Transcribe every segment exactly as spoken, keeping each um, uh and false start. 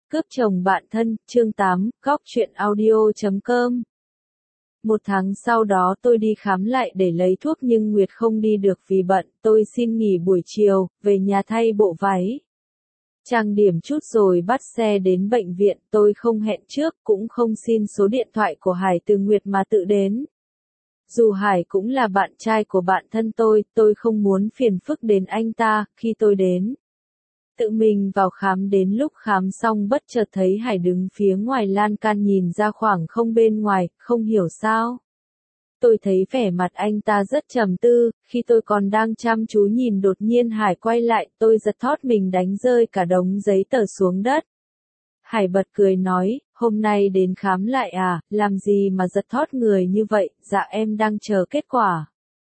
Cướp chồng bạn thân, chương tám, góc truyện audio chấm com. Một tháng sau đó tôi đi khám lại để lấy thuốc nhưng Nguyệt không đi được vì bận, tôi xin nghỉ buổi chiều, về nhà thay bộ váy. Trang điểm chút rồi bắt xe đến bệnh viện, tôi không hẹn trước, cũng không xin số điện thoại của Hải từ Nguyệt mà tự đến. Dù Hải cũng là bạn trai của bạn thân tôi, tôi không muốn phiền phức đến anh ta, khi tôi đến. Tự mình vào khám đến lúc khám xong bất chợt thấy Hải đứng phía ngoài lan can nhìn ra khoảng không bên ngoài, không hiểu sao. Tôi thấy vẻ mặt anh ta rất trầm tư, khi tôi còn đang chăm chú nhìn đột nhiên Hải quay lại, tôi giật thót mình đánh rơi cả đống giấy tờ xuống đất. Hải bật cười nói, hôm nay đến khám lại à, làm gì mà giật thót người như vậy, dạ em đang chờ kết quả.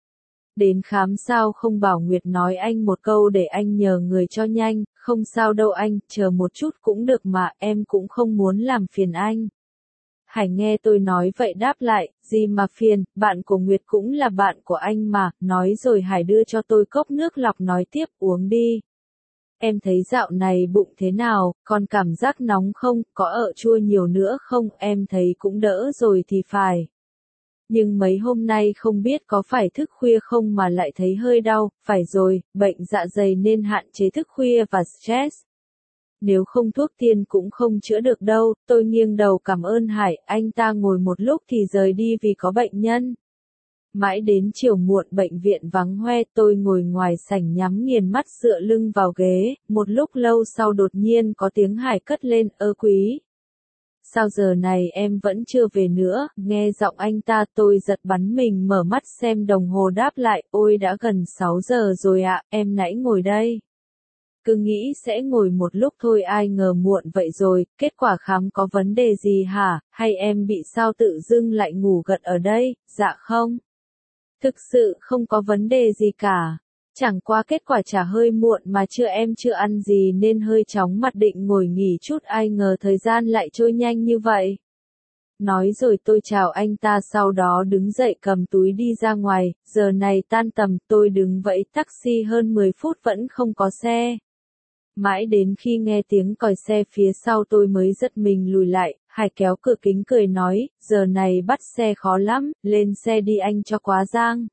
Đến khám sao không bảo Nguyệt nói anh một câu để anh nhờ người cho nhanh, không sao đâu anh, chờ một chút cũng được mà, em cũng không muốn làm phiền anh. Hải nghe tôi nói vậy đáp lại, gì mà phiền, bạn của Nguyệt cũng là bạn của anh mà, nói rồi Hải đưa cho tôi cốc nước lọc nói tiếp, uống đi. Em thấy dạo này bụng thế nào, còn cảm giác nóng không, có ợ chua nhiều nữa không, em thấy cũng đỡ rồi thì phải. Nhưng mấy hôm nay không biết có phải thức khuya không mà lại thấy hơi đau, phải rồi, bệnh dạ dày nên hạn chế thức khuya và stress. Nếu không thuốc tiên cũng không chữa được đâu, tôi nghiêng đầu cảm ơn Hải, anh ta ngồi một lúc thì rời đi vì có bệnh nhân. Mãi đến chiều muộn bệnh viện vắng hoe, tôi ngồi ngoài sảnh nhắm nghiền mắt dựa lưng vào ghế, một lúc lâu sau đột nhiên có tiếng Hải cất lên, ơ Quý. Sao giờ này em vẫn chưa về nữa, nghe giọng anh ta tôi giật bắn mình mở mắt xem đồng hồ đáp lại, ôi đã gần sáu giờ rồi ạ, em nãy ngồi đây. Cứ nghĩ sẽ ngồi một lúc thôi ai ngờ muộn vậy rồi, kết quả khám có vấn đề gì hả, hay em bị sao tự dưng lại ngủ gật ở đây, dạ không. Thực sự không có vấn đề gì cả. Chẳng qua kết quả trả hơi muộn mà chưa em chưa ăn gì nên hơi chóng mặt định ngồi nghỉ chút ai ngờ thời gian lại trôi nhanh như vậy. Nói rồi tôi chào anh ta sau đó đứng dậy cầm túi đi ra ngoài, giờ này tan tầm tôi đứng vẫy taxi hơn mười phút vẫn không có xe. Mãi đến khi nghe tiếng còi xe phía sau tôi mới giật mình lùi lại, Hải kéo cửa kính cười nói, giờ này bắt xe khó lắm, lên xe đi anh cho quá giang.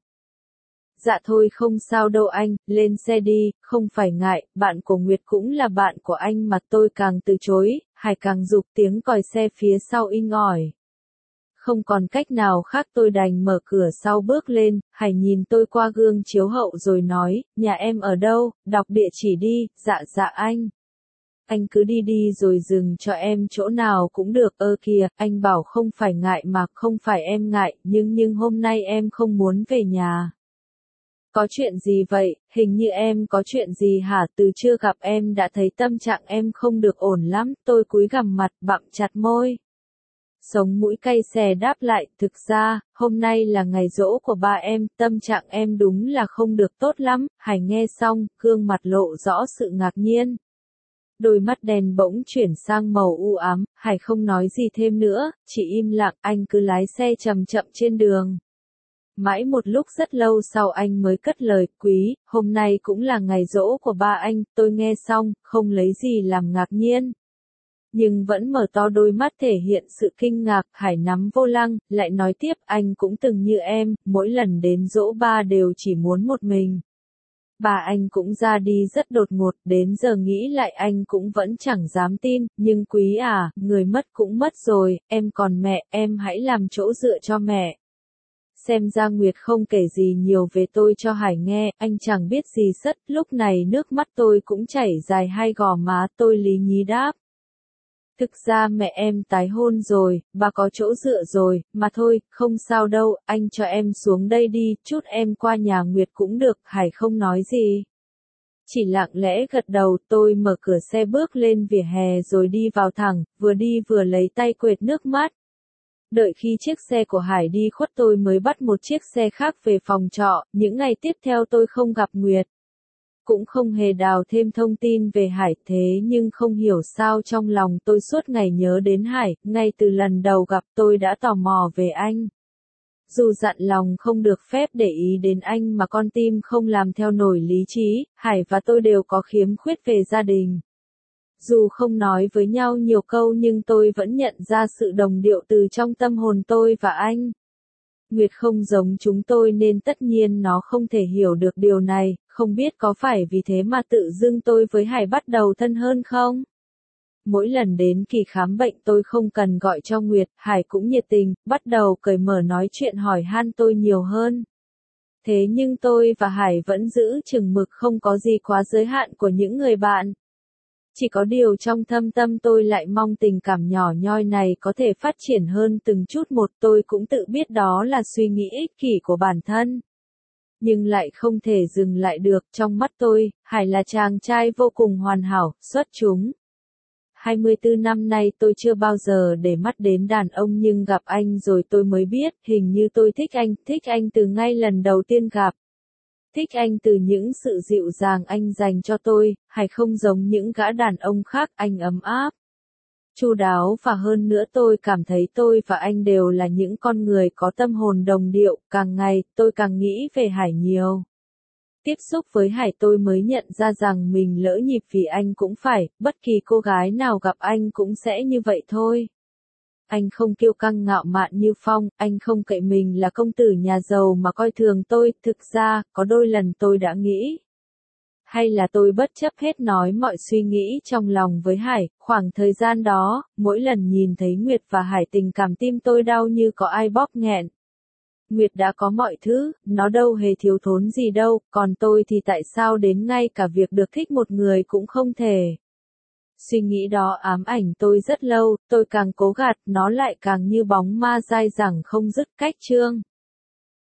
Dạ thôi không sao đâu anh, lên xe đi, không phải ngại, bạn của Nguyệt cũng là bạn của anh mà tôi càng từ chối, Hải càng giục tiếng còi xe phía sau inh ỏi. Không còn cách nào khác tôi đành mở cửa sau bước lên, Hải nhìn tôi qua gương chiếu hậu rồi nói, nhà em ở đâu, đọc địa chỉ đi, dạ dạ anh. Anh cứ đi đi rồi dừng cho em chỗ nào cũng được, ơ kìa, anh bảo không phải ngại mà không phải em ngại, nhưng nhưng hôm nay em không muốn về nhà. Có chuyện gì vậy, hình như em có chuyện gì hả, từ chưa gặp em đã thấy tâm trạng em không được ổn lắm, tôi cúi gằm mặt, bặm chặt môi. Sống mũi cay xè đáp lại, thực ra, hôm nay là ngày giỗ của ba em, tâm trạng em đúng là không được tốt lắm, Hải nghe xong, gương mặt lộ rõ sự ngạc nhiên. Đôi mắt đen bỗng chuyển sang màu u ám, Hải không nói gì thêm nữa, chỉ im lặng, anh cứ lái xe chậm chậm trên đường. Mãi một lúc rất lâu sau anh mới cất lời, Quý, hôm nay cũng là ngày giỗ của ba anh, tôi nghe xong, không lấy gì làm ngạc nhiên. Nhưng vẫn mở to đôi mắt thể hiện sự kinh ngạc, Hải nắm vô lăng, lại nói tiếp, anh cũng từng như em, mỗi lần đến giỗ ba đều chỉ muốn một mình. Bà anh cũng ra đi rất đột ngột, đến giờ nghĩ lại anh cũng vẫn chẳng dám tin, nhưng Quý à, người mất cũng mất rồi, em còn mẹ, em hãy làm chỗ dựa cho mẹ. Xem ra Nguyệt không kể gì nhiều về tôi cho Hải nghe, anh chẳng biết gì sất, lúc này nước mắt tôi cũng chảy dài hai gò má, tôi lý nhí đáp. Thực ra mẹ em tái hôn rồi, bà có chỗ dựa rồi, mà thôi, không sao đâu, anh cho em xuống đây đi, chút em qua nhà Nguyệt cũng được, Hải không nói gì. Chỉ lặng lẽ gật đầu, tôi mở cửa xe bước lên vỉa hè rồi đi vào thẳng, vừa đi vừa lấy tay quệt nước mắt. Đợi khi chiếc xe của Hải đi khuất tôi mới bắt một chiếc xe khác về phòng trọ, những ngày tiếp theo tôi không gặp Nguyệt. Cũng không hề đào thêm thông tin về Hải thế nhưng không hiểu sao trong lòng tôi suốt ngày nhớ đến Hải, ngay từ lần đầu gặp tôi đã tò mò về anh. Dù dặn lòng không được phép để ý đến anh mà con tim không làm theo nổi lý trí, Hải và tôi đều có khiếm khuyết về gia đình. Dù không nói với nhau nhiều câu nhưng tôi vẫn nhận ra sự đồng điệu từ trong tâm hồn tôi và anh. Nguyệt không giống chúng tôi nên tất nhiên nó không thể hiểu được điều này, không biết có phải vì thế mà tự dưng tôi với Hải bắt đầu thân hơn không? Mỗi lần đến kỳ khám bệnh tôi không cần gọi cho Nguyệt, Hải cũng nhiệt tình, bắt đầu cởi mở nói chuyện hỏi han tôi nhiều hơn. Thế nhưng tôi và Hải vẫn giữ chừng mực không có gì quá giới hạn của những người bạn. Chỉ có điều trong thâm tâm tôi lại mong tình cảm nhỏ nhoi này có thể phát triển hơn từng chút một, tôi cũng tự biết đó là suy nghĩ ích kỷ của bản thân. Nhưng lại không thể dừng lại được, trong mắt tôi, Hải là chàng trai vô cùng hoàn hảo, xuất chúng. hai mươi tư năm nay tôi chưa bao giờ để mắt đến đàn ông nhưng gặp anh rồi tôi mới biết, hình như tôi thích anh, thích anh từ ngay lần đầu tiên gặp. Thích anh từ những sự dịu dàng anh dành cho tôi, Hải không giống những gã đàn ông khác, anh ấm áp, chu đáo và hơn nữa tôi cảm thấy tôi và anh đều là những con người có tâm hồn đồng điệu, càng ngày tôi càng nghĩ về Hải nhiều. Tiếp xúc với Hải tôi mới nhận ra rằng mình lỡ nhịp vì anh cũng phải, bất kỳ cô gái nào gặp anh cũng sẽ như vậy thôi. Anh không kiêu căng ngạo mạn như Phong, anh không cậy mình là công tử nhà giàu mà coi thường tôi, thực ra, có đôi lần tôi đã nghĩ. Hay là tôi bất chấp hết nói mọi suy nghĩ trong lòng với Hải, khoảng thời gian đó, mỗi lần nhìn thấy Nguyệt và Hải tình cảm tim tôi đau như có ai bóp nghẹn. Nguyệt đã có mọi thứ, nó đâu hề thiếu thốn gì đâu, còn tôi thì tại sao đến ngay cả việc được thích một người cũng không thể. Suy nghĩ đó ám ảnh tôi rất lâu, tôi càng cố gạt, nó lại càng như bóng ma dai dẳng không dứt cách chương.